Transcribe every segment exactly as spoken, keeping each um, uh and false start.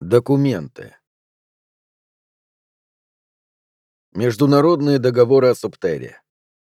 Документы. Международные договоры о Субтере.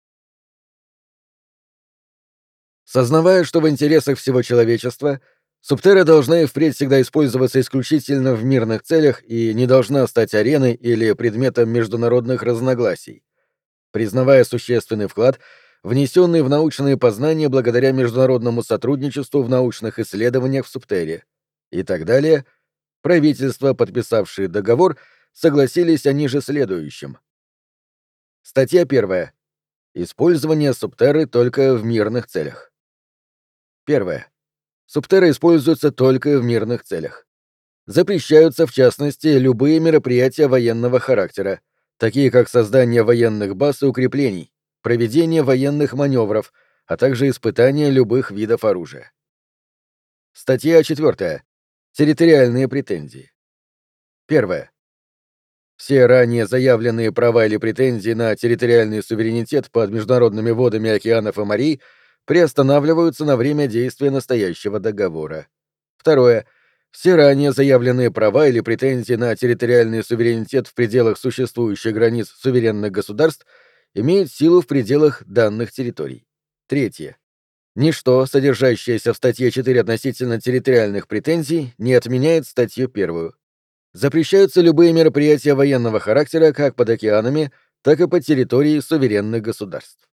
Сознавая, что в интересах всего человечества, Субтера должна и впредь всегда использоваться исключительно в мирных целях и не должна стать ареной или предметом международных разногласий, признавая существенный вклад, внесенный в научные познания благодаря международному сотрудничеству в научных исследованиях в Субтере, и так далее, правительства, подписавшие договор, согласились о ниже следующем. Статья первая. Использование Субтеры только в мирных целях. Первое. Субтера используется только в мирных целях. Запрещаются, в частности, любые мероприятия военного характера, такие как создание военных баз и укреплений, проведение военных маневров, а также испытание любых видов оружия. Статья четвертая. Территориальные претензии. Первое. Все ранее заявленные права или претензии на территориальный суверенитет под международными водами океанов и морей приостанавливаются на время действия настоящего договора. Второе. Все ранее заявленные права или претензии на территориальный суверенитет в пределах существующих границ суверенных государств имеют силу в пределах данных территорий. Третье. Ничто, содержащееся в статье четыре относительно территориальных претензий, не отменяет статью первую. Запрещаются любые мероприятия военного характера как под океанами, так и под территорией суверенных государств.